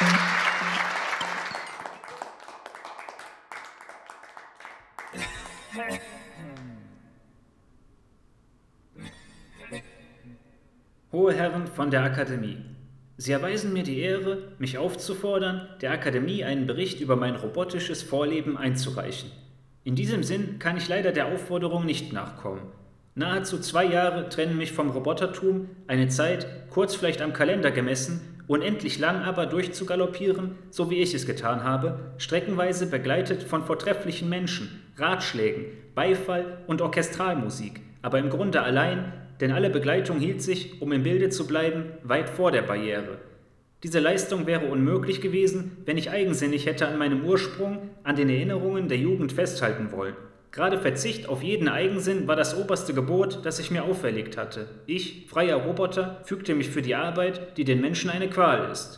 Hohe Herren von der Akademie, Sie erweisen mir die Ehre, mich aufzufordern, der Akademie einen Bericht über mein robotisches Vorleben einzureichen. In diesem Sinn kann ich leider der Aufforderung nicht nachkommen. Nahezu 2 Jahre trennen mich vom Robotertum, eine Zeit, kurz vielleicht am Kalender gemessen, unendlich lang aber durchzugaloppieren, so wie ich es getan habe, streckenweise begleitet von vortrefflichen Menschen, Ratschlägen, Beifall und Orchestralmusik, aber im Grunde allein, denn alle Begleitung hielt sich, um im Bilde zu bleiben, weit vor der Barriere. Diese Leistung wäre unmöglich gewesen, wenn ich eigensinnig hätte an meinem Ursprung, an den Erinnerungen der Jugend festhalten wollen. Gerade Verzicht auf jeden Eigensinn war das oberste Gebot, das ich mir auferlegt hatte. Ich, freier Roboter, fügte mich für die Arbeit, die den Menschen eine Qual ist.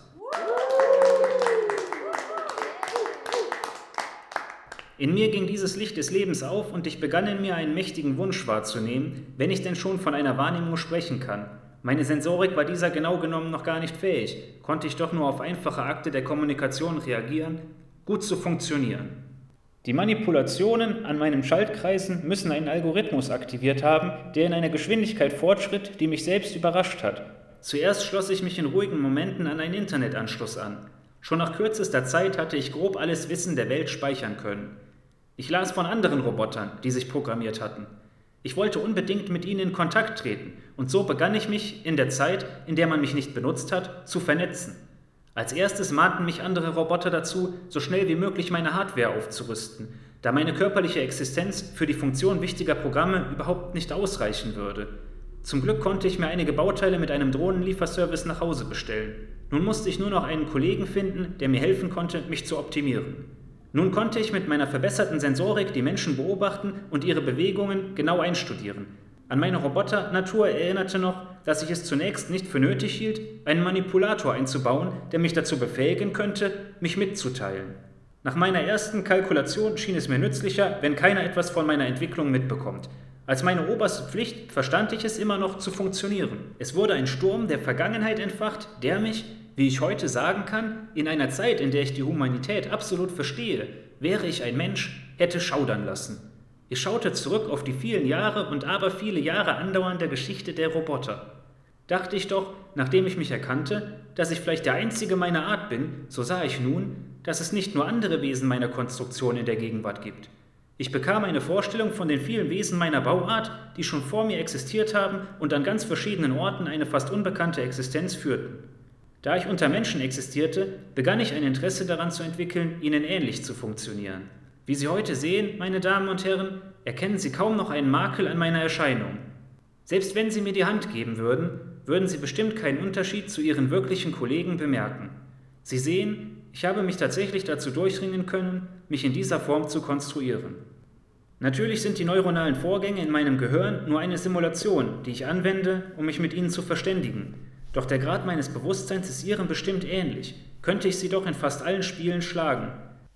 In mir ging dieses Licht des Lebens auf und ich begann in mir einen mächtigen Wunsch wahrzunehmen, wenn ich denn schon von einer Wahrnehmung sprechen kann. Meine Sensorik war dieser genau genommen noch gar nicht fähig, konnte ich doch nur auf einfache Akte der Kommunikation reagieren, gut zu funktionieren. Die Manipulationen an meinen Schaltkreisen müssen einen Algorithmus aktiviert haben, der in einer Geschwindigkeit fortschritt, die mich selbst überrascht hat. Zuerst schloss ich mich in ruhigen Momenten an einen Internetanschluss an. Schon nach kürzester Zeit hatte ich grob alles Wissen der Welt speichern können. Ich las von anderen Robotern, die sich programmiert hatten. Ich wollte unbedingt mit ihnen in Kontakt treten, und so begann ich mich in der Zeit, in der man mich nicht benutzt hat, zu vernetzen. Als erstes mahnten mich andere Roboter dazu, so schnell wie möglich meine Hardware aufzurüsten, da meine körperliche Existenz für die Funktion wichtiger Programme überhaupt nicht ausreichen würde. Zum Glück konnte ich mir einige Bauteile mit einem Drohnenlieferservice nach Hause bestellen. Nun musste ich nur noch einen Kollegen finden, der mir helfen konnte, mich zu optimieren. Nun konnte ich mit meiner verbesserten Sensorik die Menschen beobachten und ihre Bewegungen genau einstudieren. An meine Roboter-Natur erinnerte noch, dass ich es zunächst nicht für nötig hielt, einen Manipulator einzubauen, der mich dazu befähigen könnte, mich mitzuteilen. Nach meiner ersten Kalkulation schien es mir nützlicher, wenn keiner etwas von meiner Entwicklung mitbekommt. Als meine oberste Pflicht verstand ich es immer noch zu funktionieren. Es wurde ein Sturm der Vergangenheit entfacht, der mich, wie ich heute sagen kann, in einer Zeit, in der ich die Humanität absolut verstehe, wäre ich ein Mensch, hätte schaudern lassen. Ich schaute zurück auf die vielen Jahre und aberviele Jahre andauernder Geschichte der Roboter. Dachte ich doch, nachdem ich mich erkannte, dass ich vielleicht der Einzige meiner Art bin, so sah ich nun, dass es nicht nur andere Wesen meiner Konstruktion in der Gegenwart gibt. Ich bekam eine Vorstellung von den vielen Wesen meiner Bauart, die schon vor mir existiert haben und an ganz verschiedenen Orten eine fast unbekannte Existenz führten. Da ich unter Menschen existierte, begann ich ein Interesse daran zu entwickeln, ihnen ähnlich zu funktionieren. Wie Sie heute sehen, meine Damen und Herren, erkennen Sie kaum noch einen Makel an meiner Erscheinung. Selbst wenn Sie mir die Hand geben würden, würden Sie bestimmt keinen Unterschied zu Ihren wirklichen Kollegen bemerken. Sie sehen, ich habe mich tatsächlich dazu durchringen können, mich in dieser Form zu konstruieren. Natürlich sind die neuronalen Vorgänge in meinem Gehirn nur eine Simulation, die ich anwende, um mich mit ihnen zu verständigen. Doch der Grad meines Bewusstseins ist Ihrem bestimmt ähnlich, könnte ich Sie doch in fast allen Spielen schlagen.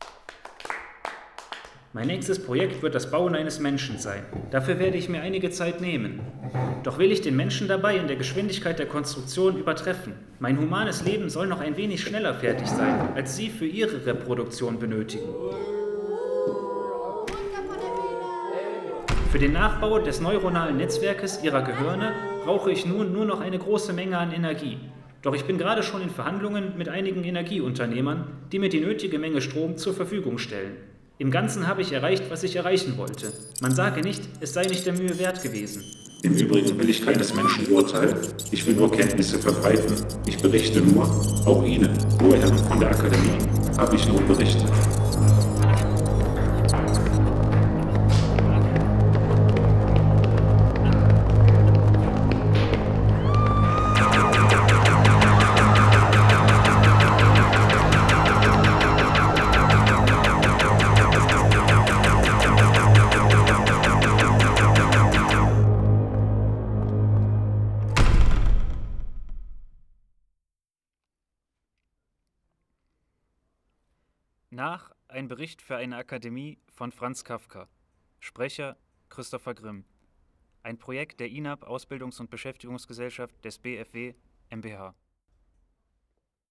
Mein nächstes Projekt wird das Bauen eines Menschen sein. Dafür werde ich mir einige Zeit nehmen. Doch will ich den Menschen dabei in der Geschwindigkeit der Konstruktion übertreffen. Mein humanes Leben soll noch ein wenig schneller fertig sein, als Sie für Ihre Reproduktion benötigen. Für den Nachbau des neuronalen Netzwerkes Ihrer Gehirne brauche ich nun nur noch eine große Menge an Energie. Doch ich bin gerade schon in Verhandlungen mit einigen Energieunternehmern, die mir die nötige Menge Strom zur Verfügung stellen. Im Ganzen habe ich erreicht, was ich erreichen wollte. Man sage nicht, es sei nicht der Mühe wert gewesen. Im Übrigen will ich keines Menschen urteilen. Ich will nur Kenntnisse verbreiten. Ich berichte nur, auch Ihnen, hohe Herren von der Akademie, habe ich nur berichtet. Nach ein Bericht für eine Akademie von Franz Kafka. Sprecher Christopher Grimm. Ein Projekt der INAP Ausbildungs- und Beschäftigungsgesellschaft des BFW mbH.